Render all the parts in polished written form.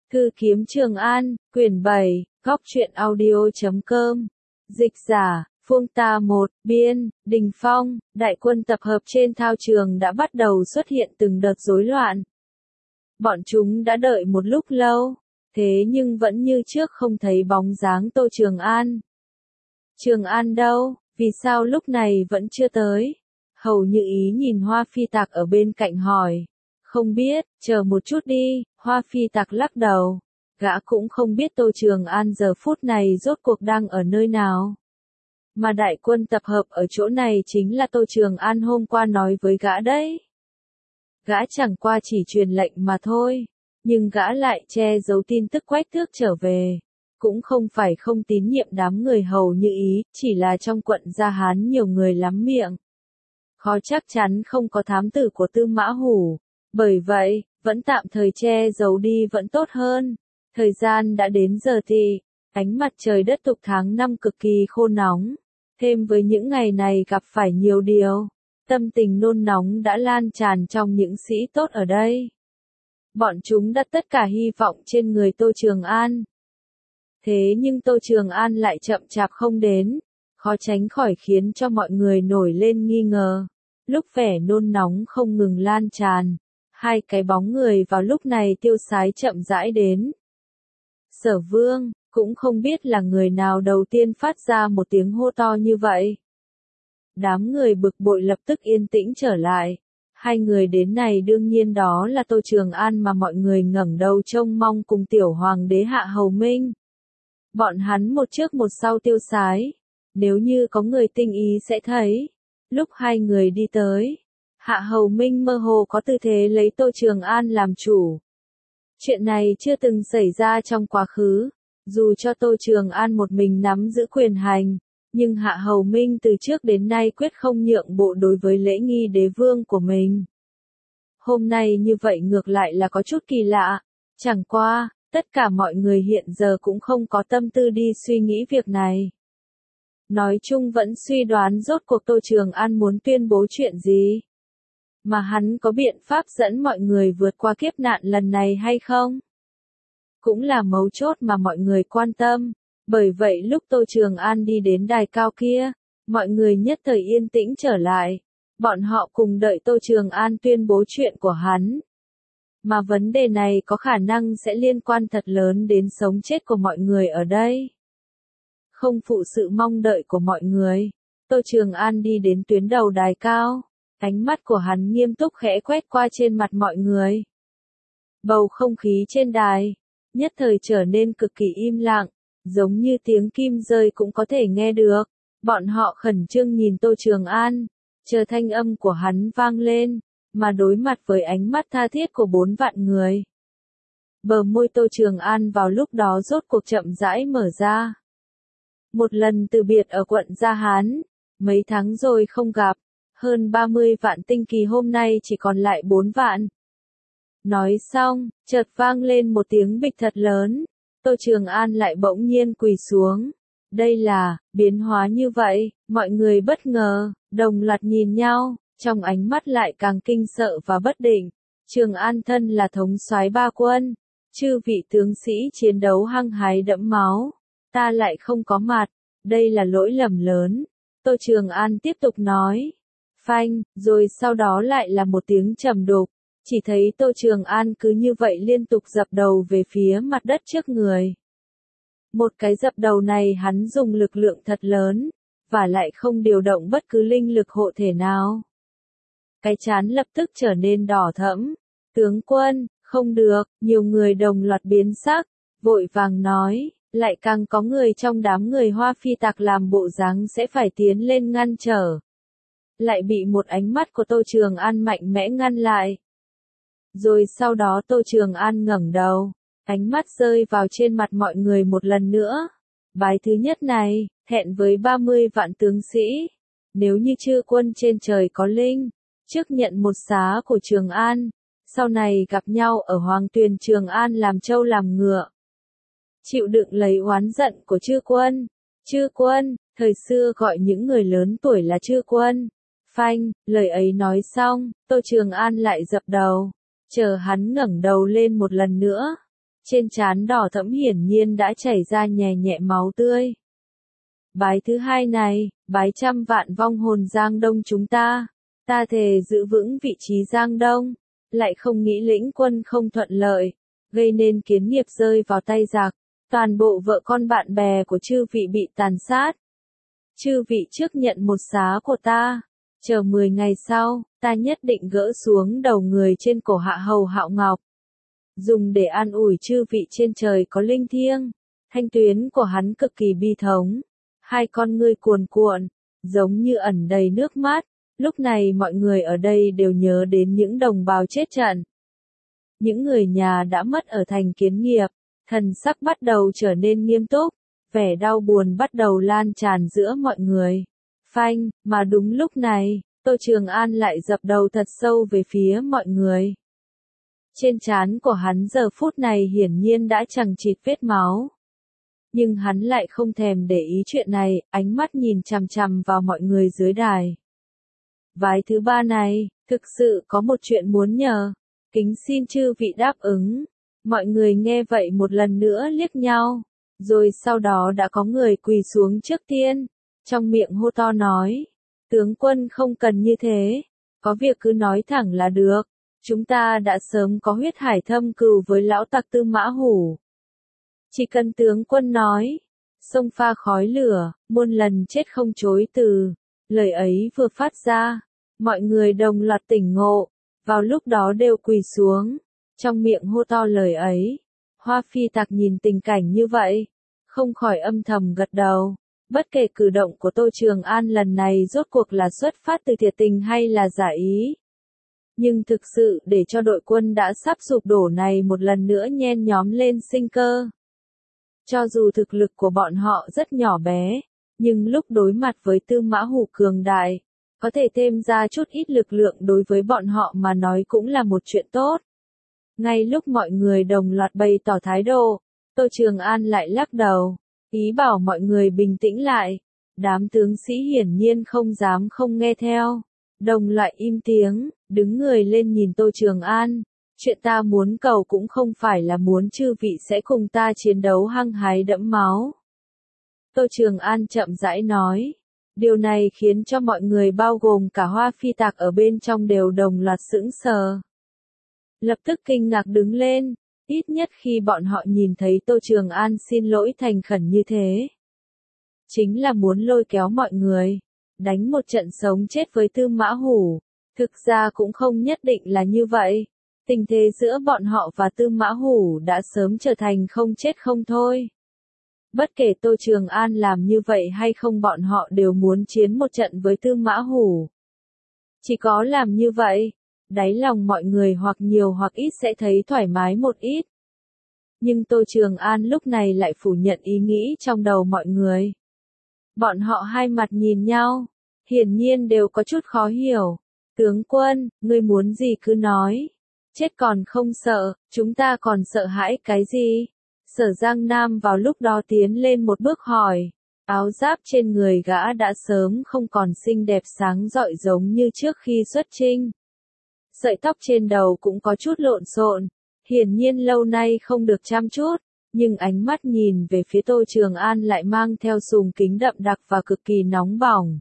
Thư kiếm Trường An, quyển 7, góc truyện audio.com. Dịch giả, Phương Tà 1, biên, Đình Phong, đại quân tập hợp trên thao trường đã bắt đầu xuất hiện từng đợt rối loạn. Bọn chúng đã đợi một lúc lâu, thế nhưng vẫn như trước không thấy bóng dáng Tô Trường An. Trường An đâu, vì sao lúc này vẫn chưa tới? Hầu Như Ý nhìn Hoa Phi Tạc ở bên cạnh hỏi. Không biết, chờ một chút đi, Hoa Phi Tạc lắc đầu. Gã cũng không biết Tô Trường An giờ phút này rốt cuộc đang ở nơi nào. Mà đại quân tập hợp ở chỗ này chính là Tô Trường An hôm qua nói với gã đấy. Gã chẳng qua chỉ truyền lệnh mà thôi, nhưng gã lại che giấu tin tức Quách Tước trở về. Cũng không phải không tín nhiệm đám người Hầu Như Ý, chỉ là trong quận Gia Hán nhiều người lắm miệng. Khó chắc chắn không có thám tử của Tư Mã Hủ. Bởi vậy, vẫn tạm thời che giấu đi vẫn tốt hơn. Thời gian đã đến giờ thì, ánh mặt trời đất tục tháng 5 cực kỳ khô nóng. Thêm với những ngày này gặp phải nhiều điều, tâm tình nôn nóng đã lan tràn trong những sĩ tốt ở đây. Bọn chúng đặt tất cả hy vọng trên người Tô Trường An. Thế nhưng Tô Trường An lại chậm chạp không đến, khó tránh khỏi khiến cho mọi người nổi lên nghi ngờ. Lúc vẻ nôn nóng không ngừng lan tràn, hai cái bóng người vào lúc này tiêu sái chậm rãi đến. Sở Vương, cũng không biết là người nào đầu tiên phát ra một tiếng hô to như vậy. Đám người bực bội lập tức yên tĩnh trở lại. Hai người đến này đương nhiên đó là Tô Trường An mà mọi người ngẩng đầu trông mong cùng tiểu hoàng đế Hạ Hầu Minh. Bọn hắn một trước một sau tiêu sái. Nếu như có người tinh ý sẽ thấy. Lúc hai người đi tới, Hạ Hầu Minh mơ hồ có tư thế lấy Tô Trường An làm chủ. Chuyện này chưa từng xảy ra trong quá khứ. Dù cho Tô Trường An một mình nắm giữ quyền hành, nhưng Hạ Hầu Minh từ trước đến nay quyết không nhượng bộ đối với lễ nghi đế vương của mình. Hôm nay như vậy ngược lại là có chút kỳ lạ. Chẳng qua, tất cả mọi người hiện giờ cũng không có tâm tư đi suy nghĩ việc này. Nói chung vẫn suy đoán rốt cuộc Tô Trường An muốn tuyên bố chuyện gì. Mà hắn có biện pháp dẫn mọi người vượt qua kiếp nạn lần này hay không? Cũng là mấu chốt mà mọi người quan tâm. Bởi vậy lúc Tô Trường An đi đến đài cao kia, mọi người nhất thời yên tĩnh trở lại. Bọn họ cùng đợi Tô Trường An tuyên bố chuyện của hắn. Mà vấn đề này có khả năng sẽ liên quan thật lớn đến sống chết của mọi người ở đây. Không phụ sự mong đợi của mọi người, Tô Trường An đi đến tuyến đầu đài cao. Ánh mắt của hắn nghiêm túc khẽ quét qua trên mặt mọi người. Bầu không khí trên đài nhất thời trở nên cực kỳ im lặng, giống như tiếng kim rơi cũng có thể nghe được. Bọn họ khẩn trương nhìn Tô Trường An, chờ thanh âm của hắn vang lên, mà đối mặt với ánh mắt tha thiết của 4 vạn người. Bờ môi Tô Trường An vào lúc đó rốt cuộc chậm rãi mở ra. Một lần từ biệt ở quận Gia Hán, mấy tháng rồi không gặp, hơn 30 vạn tinh kỳ hôm nay chỉ còn lại 4 vạn. Nói xong, chợt vang lên một tiếng bịch thật lớn, Tô Trường An lại bỗng nhiên quỳ xuống. Đây là, biến hóa như vậy, mọi người bất ngờ, đồng loạt nhìn nhau, trong ánh mắt lại càng kinh sợ và bất định. Trường An thân là thống soái 3 quân, chư vị tướng sĩ chiến đấu hăng hái đẫm máu, ta lại không có mặt, đây là lỗi lầm lớn. Tô Trường An tiếp tục nói. Phanh, rồi sau đó lại là một tiếng trầm đục. Chỉ thấy Tô Trường An cứ như vậy liên tục dập đầu về phía mặt đất trước người. Một cái dập đầu này hắn dùng lực lượng thật lớn, và lại không điều động bất cứ linh lực hộ thể nào. Cái trán lập tức trở nên đỏ thẫm. Tướng quân, không được, nhiều người đồng loạt biến sắc, vội vàng nói, lại càng có người trong đám người Hoa Phi Tạc làm bộ dáng sẽ phải tiến lên ngăn trở. Lại bị một ánh mắt của Tô Trường An mạnh mẽ ngăn lại. Rồi sau đó Tô Trường An ngẩng đầu, ánh mắt rơi vào trên mặt mọi người một lần nữa. Bài thứ nhất này, hẹn với 30 vạn tướng sĩ. Nếu như chư quân trên trời có linh, trước nhận một xá của Trường An, sau này gặp nhau ở Hoàng Tuyền Trường An làm trâu làm ngựa. Chịu đựng lấy oán giận của chư quân. Chư quân, thời xưa gọi những người lớn tuổi là chư quân. Phanh, lời ấy nói xong, Tô Trường An lại dập đầu. Chờ hắn ngẩng đầu lên một lần nữa, Trên trán đỏ thẫm hiển nhiên đã chảy ra nhè nhẹ máu tươi. Bái thứ hai này, bái trăm vạn vong hồn Giang Đông chúng ta. Ta thề giữ vững vị trí Giang Đông, lại không nghĩ lĩnh quân không thuận lợi, gây nên kiến nghiệp rơi vào tay giặc, toàn bộ vợ con bạn bè của chư vị bị tàn sát. Chư vị trước nhận một giá của ta, chờ 10 ngày sau, ta nhất định gỡ xuống đầu người trên cổ Hạ Hầu Hạo Ngọc, dùng để an ủi chư vị trên trời có linh thiêng. Thanh tuyến của hắn cực kỳ bi thống, hai con ngươi cuồn cuộn, giống như ẩn đầy nước mắt. Lúc này mọi người ở đây đều nhớ đến những đồng bào chết trận. Những người nhà đã mất ở thành Kiến Nghiệp, thần sắc bắt đầu trở nên nghiêm túc, vẻ đau buồn bắt đầu lan tràn giữa mọi người. Phanh, mà đúng lúc này, Tô Trường An lại dập đầu thật sâu về phía mọi người. Trên trán của hắn giờ phút này hiển nhiên đã chằng chịt vết máu. Nhưng hắn lại không thèm để ý chuyện này, ánh mắt nhìn chằm chằm vào mọi người dưới đài. Vái thứ ba này, thực sự có một chuyện muốn nhờ, kính xin chư vị đáp ứng. Mọi người nghe vậy một lần nữa liếc nhau, rồi sau đó đã có người quỳ xuống trước tiên, trong miệng hô to nói, tướng quân không cần như thế, có việc cứ nói thẳng là được, chúng ta đã sớm có huyết hải thâm cừu với lão tặc Tư Mã Hủ. Chỉ cần tướng quân nói, sông pha khói lửa, muôn lần chết không chối từ. Lời ấy vừa phát ra, mọi người đồng loạt tỉnh ngộ, vào lúc đó đều quỳ xuống, trong miệng hô to lời ấy. Hoa Phi Tặc nhìn tình cảnh như vậy, không khỏi âm thầm gật đầu. Bất kể cử động của Tô Trường An lần này rốt cuộc là xuất phát từ thiệt tình hay là giả ý. Nhưng thực sự để cho đội quân đã sắp sụp đổ này một lần nữa nhen nhóm lên sinh cơ. Cho dù thực lực của bọn họ rất nhỏ bé, nhưng lúc đối mặt với Tư Mã Hủ cường đại, có thể thêm ra chút ít lực lượng đối với bọn họ mà nói cũng là một chuyện tốt. Ngay lúc mọi người đồng loạt bày tỏ thái độ, Tô Trường An lại lắc đầu, ý bảo mọi người bình tĩnh lại. Đám tướng sĩ hiển nhiên không dám không nghe theo, đồng loạt im tiếng, đứng người lên nhìn Tô Trường An. Chuyện ta muốn cầu cũng không phải là muốn chư vị sẽ cùng ta chiến đấu hăng hái đẫm máu. Tô Trường An chậm rãi nói. Điều này khiến cho mọi người bao gồm cả Hoa Phi Tặc ở bên trong đều đồng loạt sững sờ. Lập tức kinh ngạc đứng lên, ít nhất khi bọn họ nhìn thấy Tô Trường An xin lỗi thành khẩn như thế. Chính là muốn lôi kéo mọi người, đánh một trận sống chết với Tư Mã Hủ. Thực ra cũng không nhất định là như vậy. Tình thế giữa bọn họ và Tư Mã Hủ đã sớm trở thành không chết không thôi. Bất kể Tô Trường An làm như vậy hay không bọn họ đều muốn chiến một trận với Tư Mã Hủ. Chỉ có làm như vậy, đáy lòng mọi người hoặc nhiều hoặc ít sẽ thấy thoải mái một ít. Nhưng Tô Trường An lúc này lại phủ nhận ý nghĩ trong đầu mọi người. Bọn họ hai mặt nhìn nhau, hiển nhiên đều có chút khó hiểu. Tướng quân, ngươi muốn gì cứ nói. Chết còn không sợ, chúng ta còn sợ hãi cái gì? Sở Giang Nam vào lúc đó tiến lên một bước hỏi. Áo giáp trên người gã đã sớm không còn xinh đẹp sáng rọi giống như trước khi xuất chinh. Sợi tóc trên đầu cũng có chút lộn xộn, hiển nhiên lâu nay không được chăm chút, nhưng ánh mắt nhìn về phía Tô Trường An lại mang theo sùng kính đậm đặc và cực kỳ nóng bỏng.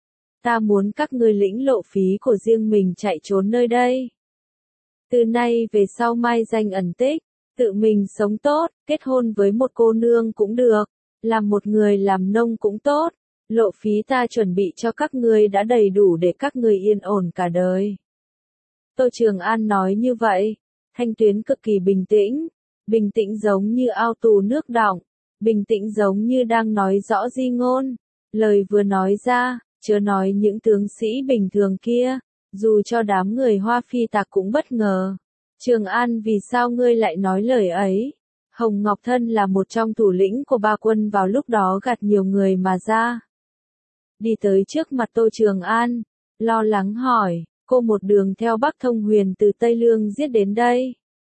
Ta muốn các ngươi lĩnh lộ phí của riêng mình chạy trốn nơi đây. Từ nay về sau mai danh ẩn tích, tự mình sống tốt, kết hôn với một cô nương cũng được, làm một người làm nông cũng tốt, lộ phí ta chuẩn bị cho các ngươi đã đầy đủ để các ngươi yên ổn cả đời. Tô Trường An nói như vậy, thanh tuyến cực kỳ bình tĩnh giống như ao tù nước đọng, bình tĩnh giống như đang nói rõ di ngôn. Lời vừa nói ra, chớ nói những tướng sĩ bình thường kia, dù cho đám người Hoa Phi Tặc cũng bất ngờ. Trường An, vì sao ngươi lại nói lời ấy? Hồng Ngọc Thân là một trong thủ lĩnh của ba quân vào lúc đó gặt nhiều người mà ra. Đi tới trước mặt Tô Trường An, lo lắng hỏi, cô một đường theo Bắc Thông Huyền từ Tây Lương giết đến đây.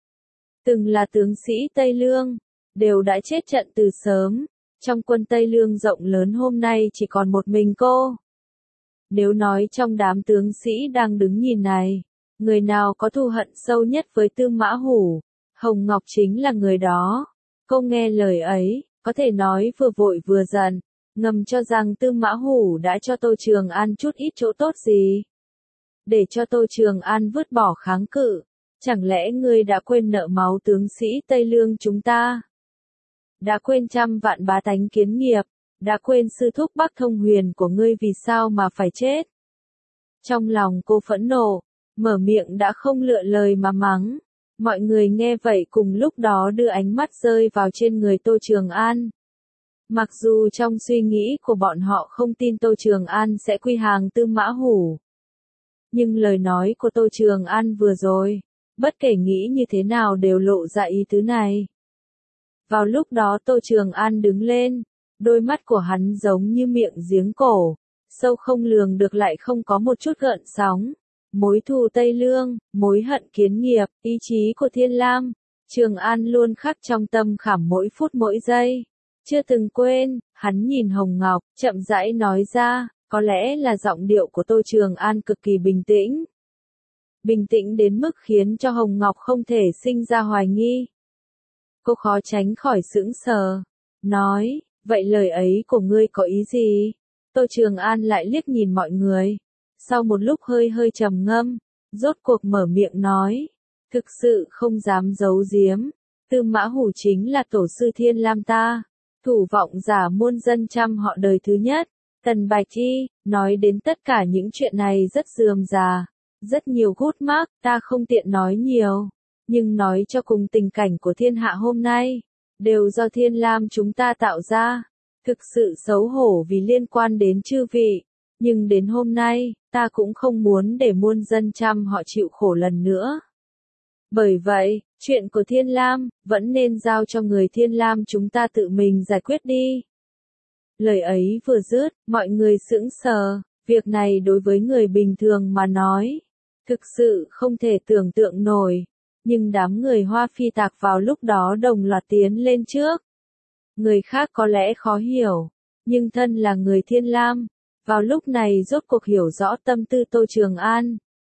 Từng là tướng sĩ Tây Lương, đều đã chết trận từ sớm, trong quân Tây Lương rộng lớn hôm nay chỉ còn một mình cô. Nếu nói trong đám tướng sĩ đang đứng nhìn này, người nào có thù hận sâu nhất với Tư Mã Hủ, Hồng Ngọc chính là người đó. Cô nghe lời ấy, có thể nói vừa vội vừa giận, ngầm cho rằng Tư Mã Hủ đã cho Tô Trường An chút ít chỗ tốt gì. Để cho Tô Trường An vứt bỏ kháng cự. Chẳng lẽ ngươi đã quên nợ máu tướng sĩ Tây Lương chúng ta? Đã quên trăm vạn bá tánh kiến nghiệp, đã quên sư thúc Bắc Thông Huyền của ngươi vì sao mà phải chết? Trong lòng cô phẫn nộ, mở miệng đã không lựa lời mà mắng. Mọi người nghe vậy cùng lúc đó đưa ánh mắt rơi vào trên người Tô Trường An. Mặc dù trong suy nghĩ của bọn họ không tin Tô Trường An sẽ quy hàng Tư Mã Hủ. Nhưng lời nói của Tô Trường An vừa rồi, bất kể nghĩ như thế nào đều lộ ra ý tứ này. Vào lúc đó Tô Trường An đứng lên, đôi mắt của hắn giống như miệng giếng cổ, sâu không lường được lại không có một chút gợn sóng. Mối thù Tây Lương, mối hận kiến nghiệp, ý chí của Thiên Lam, Trường An luôn khắc trong tâm khảm mỗi phút mỗi giây. Chưa từng quên, hắn nhìn Hồng Ngọc, chậm rãi nói ra, có lẽ là giọng điệu của Tô Trường An cực kỳ bình tĩnh. Bình tĩnh đến mức khiến cho Hồng Ngọc không thể sinh ra hoài nghi. Cô khó tránh khỏi sững sờ, nói, vậy lời ấy của ngươi có ý gì? Tô Trường An lại liếc nhìn mọi người. Sau một lúc hơi trầm ngâm, rốt cuộc mở miệng nói, thực sự không dám giấu giếm, Tư Mã Hủ chính là tổ sư Thiên Lam ta, thủ vọng giả muôn dân trăm họ đời thứ nhất. Tần Bạch Y, nói đến tất cả những chuyện này rất rườm rà, rất nhiều gút mác, ta không tiện nói nhiều, nhưng nói cho cùng tình cảnh của thiên hạ hôm nay, đều do Thiên Lam chúng ta tạo ra, thực sự xấu hổ vì liên quan đến chư vị, nhưng đến hôm nay, ta cũng không muốn để muôn dân trăm họ chịu khổ lần nữa. Bởi vậy, chuyện của Thiên Lam, vẫn nên giao cho người Thiên Lam chúng ta tự mình giải quyết đi. Lời ấy vừa dứt, mọi người sững sờ, việc này đối với người bình thường mà nói, thực sự không thể tưởng tượng nổi, nhưng đám người Hoa Phi Tạc vào lúc đó đồng loạt tiến lên trước. Người khác có lẽ khó hiểu, nhưng thân là người Thiên Lam, vào lúc này rốt cuộc hiểu rõ tâm tư Tô Trường An.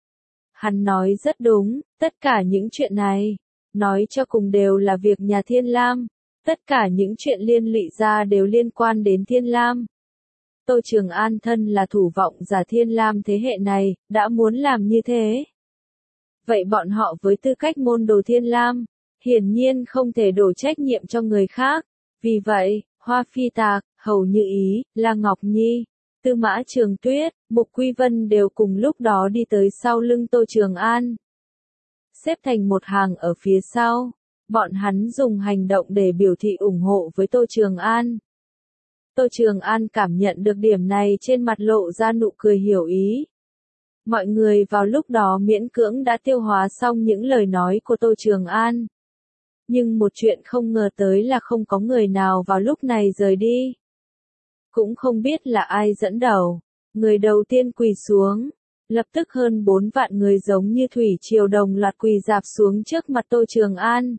Hắn nói rất đúng, tất cả những chuyện này, nói cho cùng đều là việc nhà Thiên Lam. Tất cả những chuyện liên lụy ra đều liên quan đến Thiên Lam. Tô Trường An thân là thủ vọng giả Thiên Lam thế hệ này, đã muốn làm như thế. Vậy bọn họ với tư cách môn đồ Thiên Lam, hiển nhiên không thể đổ trách nhiệm cho người khác. Vì vậy, Hoa Phi Tạc, Hầu Như Ý, La Ngọc Nhi, Tư Mã Trường Tuyết, Mục Quy Vân đều cùng lúc đó đi tới sau lưng Tô Trường An. Xếp thành một hàng ở phía sau. Bọn hắn dùng hành động để biểu thị ủng hộ với Tô Trường An. Tô Trường An cảm nhận được điểm này trên mặt lộ ra nụ cười hiểu ý. Mọi người vào lúc đó miễn cưỡng đã tiêu hóa xong những lời nói của Tô Trường An. Nhưng một chuyện không ngờ tới là không có người nào vào lúc này rời đi. Cũng không biết là ai dẫn đầu. Người đầu tiên quỳ xuống. Lập tức hơn 4 vạn người giống như thủy triều đồng loạt quỳ rạp xuống trước mặt Tô Trường An.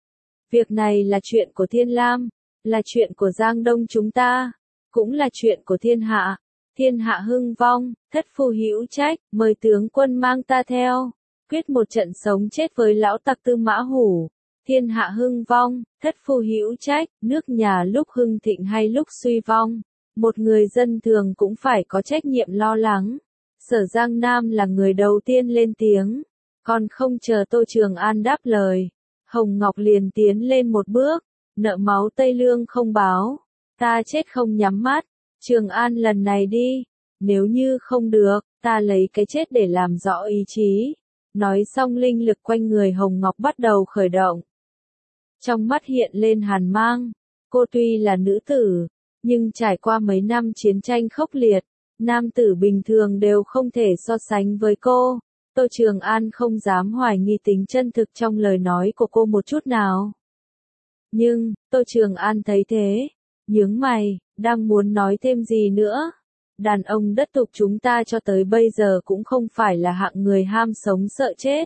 Việc này là chuyện của Thiên Lam, là chuyện của Giang Đông chúng ta, cũng là chuyện của thiên hạ. Thiên hạ hưng vong, thất phu hữu trách, mời tướng quân mang ta theo, quyết một trận sống chết với lão tặc Tư Mã Hủ. Thiên hạ hưng vong, thất phu hữu trách, nước nhà lúc hưng thịnh hay lúc suy vong, một người dân thường cũng phải có trách nhiệm lo lắng. Sở Giang Nam là người đầu tiên lên tiếng, còn không chờ Tô Trường An đáp lời. Hồng Ngọc liền tiến lên một bước, nợ máu Tây Lương không báo, ta chết không nhắm mắt, Trường An lần này đi, nếu như không được, ta lấy cái chết để làm rõ ý chí. Nói xong linh lực quanh người Hồng Ngọc bắt đầu khởi động. Trong mắt hiện lên hàn mang, cô tuy là nữ tử, nhưng trải qua mấy năm chiến tranh khốc liệt, nam tử bình thường đều không thể so sánh với cô. Tô Trường An không dám hoài nghi tính chân thực trong lời nói của cô một chút nào. Nhưng, Tô Trường An thấy thế, nhướng mày, đang muốn nói thêm gì nữa. Đàn ông đất tục chúng ta cho tới bây giờ cũng không phải là hạng người ham sống sợ chết.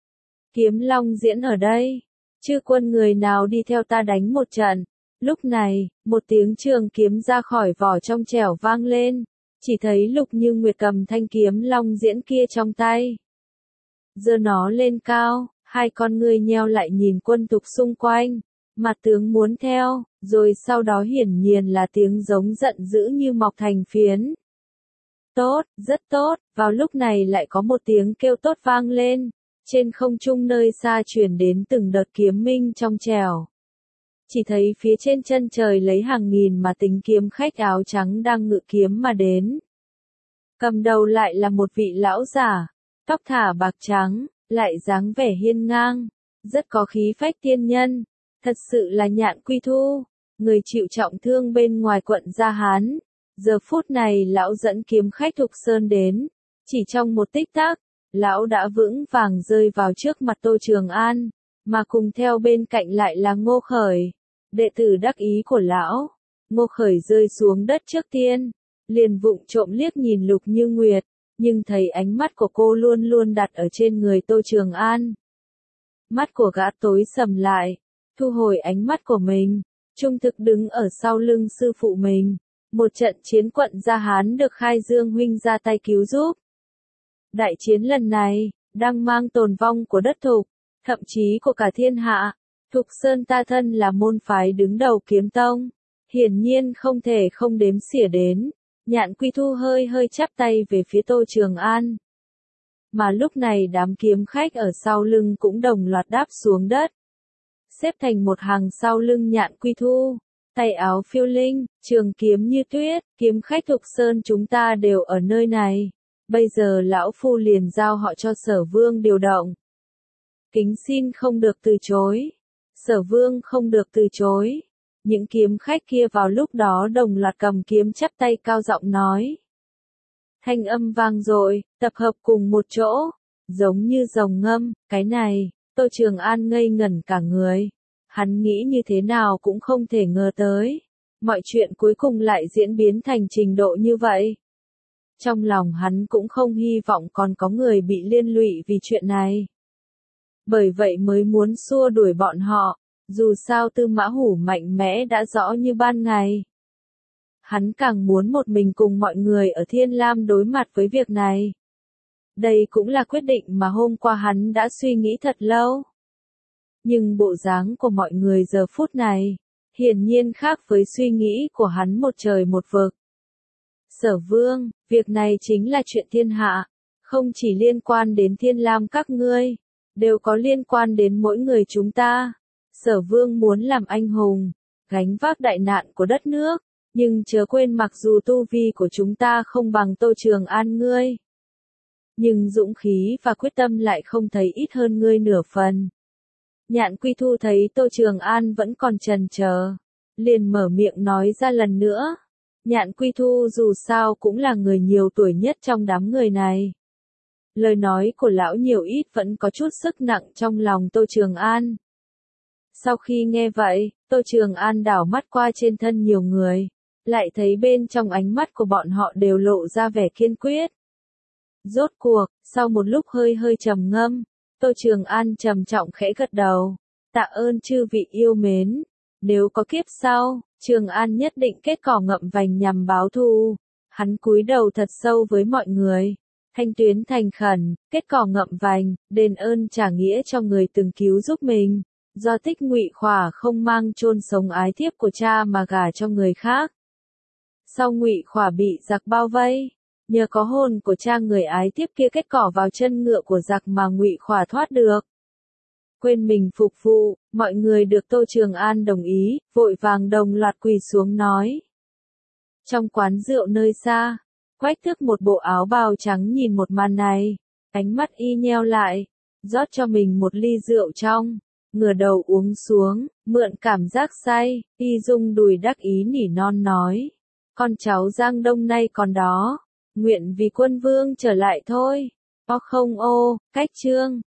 Kiếm Long diễn ở đây, chư quân người nào đi theo ta đánh một trận. Lúc này, một tiếng trường kiếm ra khỏi vỏ trong trẻo vang lên, chỉ thấy Lục Như Nguyệt cầm thanh kiếm Long diễn kia trong tay. Giơ nó lên cao, Hai con ngươi nheo lại nhìn quân tục xung quanh, mặt tướng muốn theo, rồi sau đó hiển nhiên là tiếng giống giận dữ như mọc thành phiến. Tốt, rất tốt, vào lúc này lại có một tiếng kêu tốt vang lên, trên không trung nơi xa truyền đến từng đợt kiếm minh trong trẻo. Chỉ thấy phía trên chân trời lấy hàng nghìn mà tính kiếm khách áo trắng đang ngự kiếm mà đến. Cầm đầu lại là một vị lão giả, tóc thả bạc trắng, lại dáng vẻ hiên ngang, rất có khí phách tiên nhân, thật sự là Nhạn Quy Thu, người chịu trọng thương bên ngoài quận Gia Hán. Giờ phút này lão dẫn kiếm khách Thục Sơn đến, chỉ trong một tích tắc, lão đã vững vàng rơi vào trước mặt Tô Trường An, mà cùng theo bên cạnh lại là Ngô Khởi, đệ tử đắc ý của lão. Ngô Khởi rơi xuống đất trước tiên, liền vụng trộm liếc nhìn Lục Như Nguyệt, nhưng thấy ánh mắt của cô luôn luôn đặt ở trên người Tô Trường An. Mắt của gã tối sầm lại, thu hồi ánh mắt của mình, trung thực đứng ở sau lưng sư phụ mình. Một trận chiến quận Gia Hán được Khai Dương huynh ra tay cứu giúp. Đại chiến lần này, đang mang tồn vong của đất Thục, thậm chí của cả thiên hạ. Thục Sơn ta thân là môn phái đứng đầu kiếm tông, hiển nhiên không thể không đếm xỉa đến. Nhạn Quy Thu hơi hơi chắp tay về phía Tô Trường An. Mà lúc này đám kiếm khách ở sau lưng cũng đồng loạt đáp xuống đất, xếp thành một hàng sau lưng Nhạn Quy Thu. Tay áo phiêu linh, trường kiếm như tuyết, kiếm khách Thục Sơn chúng ta đều ở nơi này. Bây giờ lão phu liền giao họ cho Sở Vương điều động. Kính xin không được từ chối. Sở Vương không được từ chối. Những kiếm khách kia vào lúc đó đồng loạt cầm kiếm chắp tay cao giọng nói. Thanh âm vang dội, tập hợp cùng một chỗ, giống như rồng ngâm, cái này, Tô Trường An ngây ngẩn cả người. Hắn nghĩ như thế nào cũng không thể ngờ tới. Mọi chuyện cuối cùng lại diễn biến thành trình độ như vậy. Trong lòng hắn cũng không hy vọng còn có người bị liên lụy vì chuyện này. Bởi vậy mới muốn xua đuổi bọn họ, dù sao Tư Mã Hủ mạnh mẽ đã rõ như ban ngày. Hắn càng muốn một mình cùng mọi người ở Thiên Lam đối mặt với việc này. Đây cũng là quyết định mà hôm qua hắn đã suy nghĩ thật lâu. Nhưng bộ dáng của mọi người giờ phút này, hiển nhiên khác với suy nghĩ của hắn một trời một vực. Sở Vương, việc này chính là chuyện thiên hạ, không chỉ liên quan đến Thiên Lam các ngươi, đều có liên quan đến mỗi người chúng ta. Sở Vương muốn làm anh hùng, gánh vác đại nạn của đất nước, nhưng chớ quên mặc dù tu vi của chúng ta không bằng Tô Trường An ngươi, nhưng dũng khí và quyết tâm lại không thấy ít hơn ngươi nửa phần. Nhạn Quy Thu thấy Tô Trường An vẫn còn chần chờ, liền mở miệng nói ra lần nữa. Nhạn Quy Thu dù sao cũng là người nhiều tuổi nhất trong đám người này. Lời nói của lão nhiều ít vẫn có chút sức nặng trong lòng Tô Trường An. Sau khi nghe vậy, Tô Trường An đảo mắt qua trên thân nhiều người, lại thấy bên trong ánh mắt của bọn họ đều lộ ra vẻ kiên quyết. Rốt cuộc, sau một lúc hơi hơi trầm ngâm, Tô Trường An trầm trọng khẽ gật đầu. Tạ ơn chư vị yêu mến. Nếu có kiếp sau, Trường An nhất định kết cỏ ngậm vành nhằm báo thù. Hắn cúi đầu thật sâu với mọi người. Thanh tuyến thành khẩn, kết cỏ ngậm vành, đền ơn trả nghĩa cho người từng cứu giúp mình. Do Tích Ngụy Khỏa không mang chôn sống ái thiếp của cha mà gả cho người khác. Sau Ngụy Khỏa bị giặc bao vây, nhờ có hồn của cha người ái thiếp kia kết cỏ vào chân ngựa của giặc mà Ngụy Khỏa thoát được. Quên mình phục vụ, mọi người được Tô Trường An đồng ý, vội vàng đồng loạt quỳ xuống nói. Trong quán rượu nơi xa, Quách Thước một bộ áo bào trắng nhìn một màn này, ánh mắt y nheo lại, rót cho mình một ly rượu trong, ngửa đầu uống xuống, mượn cảm giác say, y rung đùi đắc ý nỉ non nói. Con cháu Giang Đông nay còn đó, nguyện vì quân vương trở lại thôi. O không ô, cách chương.